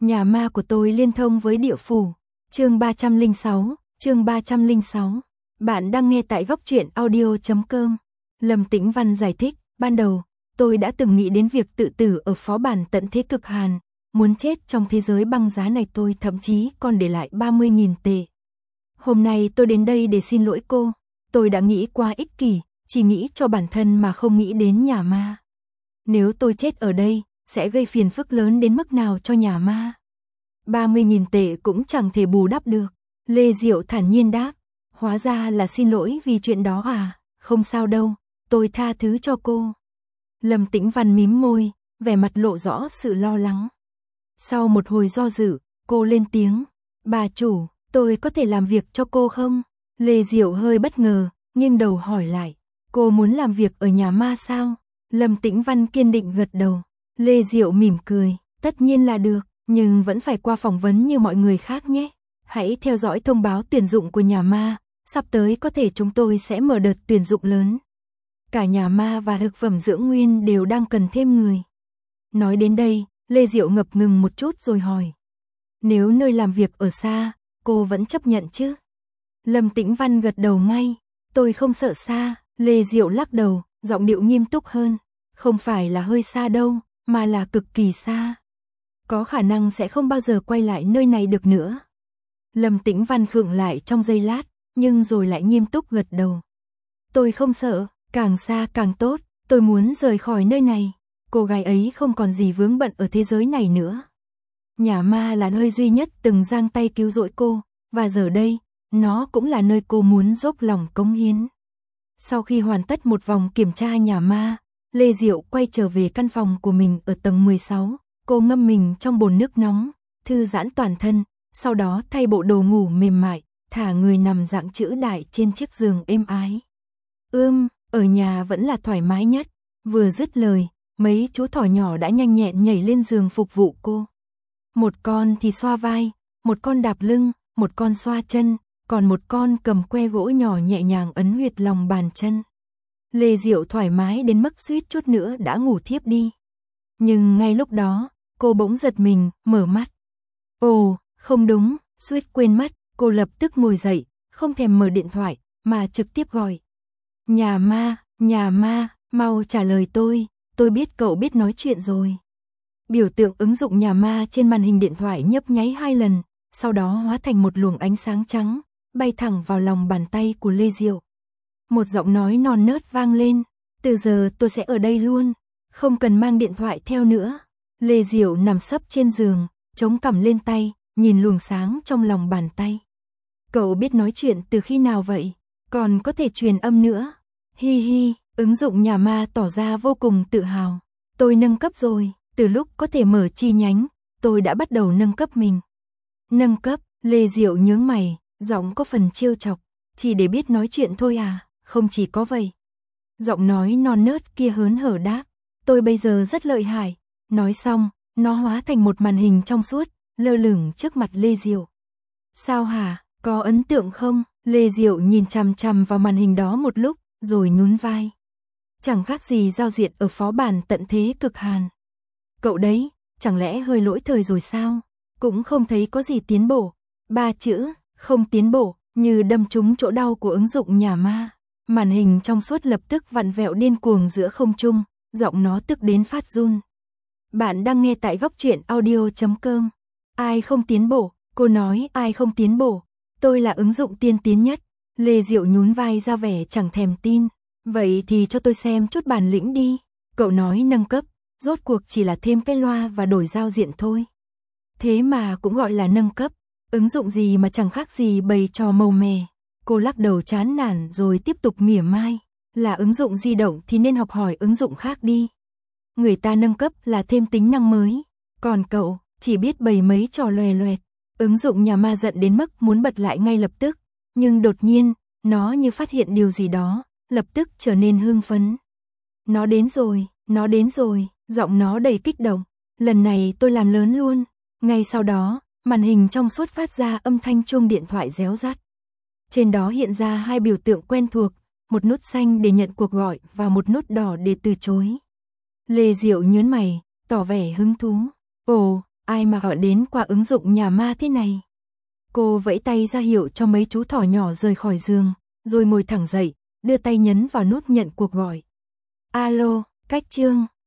Nhà ma của tôi liên thông với địa phủ. Chương 306, chương 306. Bạn đang nghe tại góc truyện audio.com. Lâm Tĩnh Văn giải thích, ban đầu, tôi đã từng nghĩ đến việc tự tử ở phó bản tận thế cực hàn, muốn chết trong thế giới băng giá này, tôi thậm chí còn để lại 30.000 tệ. Hôm nay tôi đến đây để xin lỗi cô, tôi đã nghĩ quá ích kỷ, chỉ nghĩ cho bản thân mà không nghĩ đến nhà ma. Nếu tôi chết ở đây, sẽ gây phiền phức lớn đến mức nào cho nhà ma. 30.000 tệ cũng chẳng thể bù đắp được. Lê Diệu thản nhiên đáp, hóa ra là xin lỗi vì chuyện đó à, không sao đâu, tôi tha thứ cho cô. Lâm Tĩnh Văn mím môi, vẻ mặt lộ rõ sự lo lắng. Sau một hồi do dự, cô lên tiếng, bà chủ, tôi có thể làm việc cho cô không? Lê Diệu hơi bất ngờ, nghiêng đầu hỏi lại, cô muốn làm việc ở nhà ma sao? Lâm Tĩnh Văn kiên định gật đầu. Lê Diệu mỉm cười, tất nhiên là được, nhưng vẫn phải qua phỏng vấn như mọi người khác nhé. Hãy theo dõi thông báo tuyển dụng của nhà ma, sắp tới có thể chúng tôi sẽ mở đợt tuyển dụng lớn. Cả nhà ma và thực phẩm dưỡng nguyên đều đang cần thêm người. Nói đến đây, Lê Diệu ngập ngừng một chút rồi hỏi, nếu nơi làm việc ở xa, cô vẫn chấp nhận chứ? Lâm Tĩnh Văn gật đầu ngay, tôi không sợ xa. Lê Diệu lắc đầu, giọng điệu nghiêm túc hơn, không phải là hơi xa đâu, mà là cực kỳ xa. Có khả năng sẽ không bao giờ quay lại nơi này được nữa. Lâm Tĩnh Văn khựng lại trong giây lát, nhưng rồi lại nghiêm túc gật đầu. Tôi không sợ, càng xa càng tốt, tôi muốn rời khỏi nơi này. Cô gái ấy không còn gì vướng bận ở thế giới này nữa. Nhà ma là nơi duy nhất từng giang tay cứu rỗi cô, và giờ đây, nó cũng là nơi cô muốn dốc lòng cống hiến. Sau khi hoàn tất một vòng kiểm tra nhà ma, Lê Diệu quay trở về căn phòng của mình ở tầng 16, cô ngâm mình trong bồn nước nóng, thư giãn toàn thân, sau đó thay bộ đồ ngủ mềm mại, thả người nằm dạng chữ đại trên chiếc giường êm ái. Ở nhà vẫn là thoải mái nhất. Vừa dứt lời, mấy chú thỏ nhỏ đã nhanh nhẹn nhảy lên giường phục vụ cô. Một con thì xoa vai, một con đạp lưng, một con xoa chân, còn một con cầm que gỗ nhỏ nhẹ nhàng ấn huyệt lòng bàn chân. Lê Diệu thoải mái đến mức suýt chút nữa đã ngủ thiếp đi. Nhưng ngay lúc đó, cô bỗng giật mình, mở mắt. Ồ, không đúng, suýt quên mất, cô lập tức ngồi dậy, không thèm mở điện thoại, mà trực tiếp gọi. Nhà ma, mau trả lời tôi biết cậu biết nói chuyện rồi. Biểu tượng ứng dụng nhà ma trên màn hình điện thoại nhấp nháy 2 lần, sau đó hóa thành một luồng ánh sáng trắng, bay thẳng vào lòng bàn tay của Lê Diệu. Một giọng nói non nớt vang lên, từ giờ tôi sẽ ở đây luôn, không cần mang điện thoại theo nữa. Lê Diệu nằm sấp trên giường, chống cằm lên tay, nhìn luồng sáng trong lòng bàn tay. Cậu biết nói chuyện từ khi nào vậy? Còn có thể truyền âm nữa. Hi hi, ứng dụng nhà ma tỏ ra vô cùng tự hào. Tôi nâng cấp rồi, từ lúc có thể mở chi nhánh, tôi đã bắt đầu nâng cấp mình. Nâng cấp, Lê Diệu nhướng mày, giọng có phần trêu chọc. Chỉ để biết nói chuyện thôi à, không chỉ có vậy. Giọng nói non nớt kia hớn hở đáp, tôi bây giờ rất lợi hại. Nói xong, nó hóa thành một màn hình trong suốt, lơ lửng trước mặt Lê Diệu. Sao hả, có ấn tượng không? Lê Diệu nhìn chằm chằm vào màn hình đó một lúc, rồi nhún vai. Chẳng khác gì giao diện ở phó bản tận thế cực hàn. Cậu đấy, chẳng lẽ hơi lỗi thời rồi sao? Cũng không thấy có gì tiến bộ. 3 chữ, không tiến bộ, như đâm trúng chỗ đau của ứng dụng nhà ma. Màn hình trong suốt lập tức vặn vẹo điên cuồng giữa không trung, giọng nó tức đến phát run. Bạn đang nghe tại góc truyện audio.com. Ai không tiến bộ? Cô nói ai không tiến bộ? Tôi là ứng dụng tiên tiến nhất. Lê Diệu nhún vai ra vẻ chẳng thèm tin. Vậy thì cho tôi xem chút bản lĩnh đi. Cậu nói nâng cấp, rốt cuộc chỉ là thêm cái loa và đổi giao diện thôi. Thế mà cũng gọi là nâng cấp. Ứng dụng gì mà chẳng khác gì bày trò màu mè. Cô lắc đầu chán nản rồi tiếp tục mỉa mai. Là ứng dụng di động thì nên học hỏi ứng dụng khác đi. Người ta nâng cấp là thêm tính năng mới. Còn cậu, chỉ biết bày mấy trò loè loẹt. Ứng dụng nhà ma giận đến mức muốn bật lại ngay lập tức. Nhưng đột nhiên, nó như phát hiện điều gì đó, lập tức trở nên hưng phấn. Nó đến rồi, giọng nó đầy kích động. Lần này tôi làm lớn luôn. Ngay sau đó, màn hình trong suốt phát ra âm thanh chuông điện thoại réo rắt. Trên đó hiện ra 2 biểu tượng quen thuộc, một nút xanh để nhận cuộc gọi và một nút đỏ để từ chối. Lê Diệu nhướng mày, tỏ vẻ hứng thú. Ồ, ai mà gọi đến qua ứng dụng nhà ma thế này. Cô vẫy tay ra hiệu cho mấy chú thỏ nhỏ rời khỏi giường, rồi ngồi thẳng dậy, đưa tay nhấn vào nút nhận cuộc gọi. Alo, Cách Trương.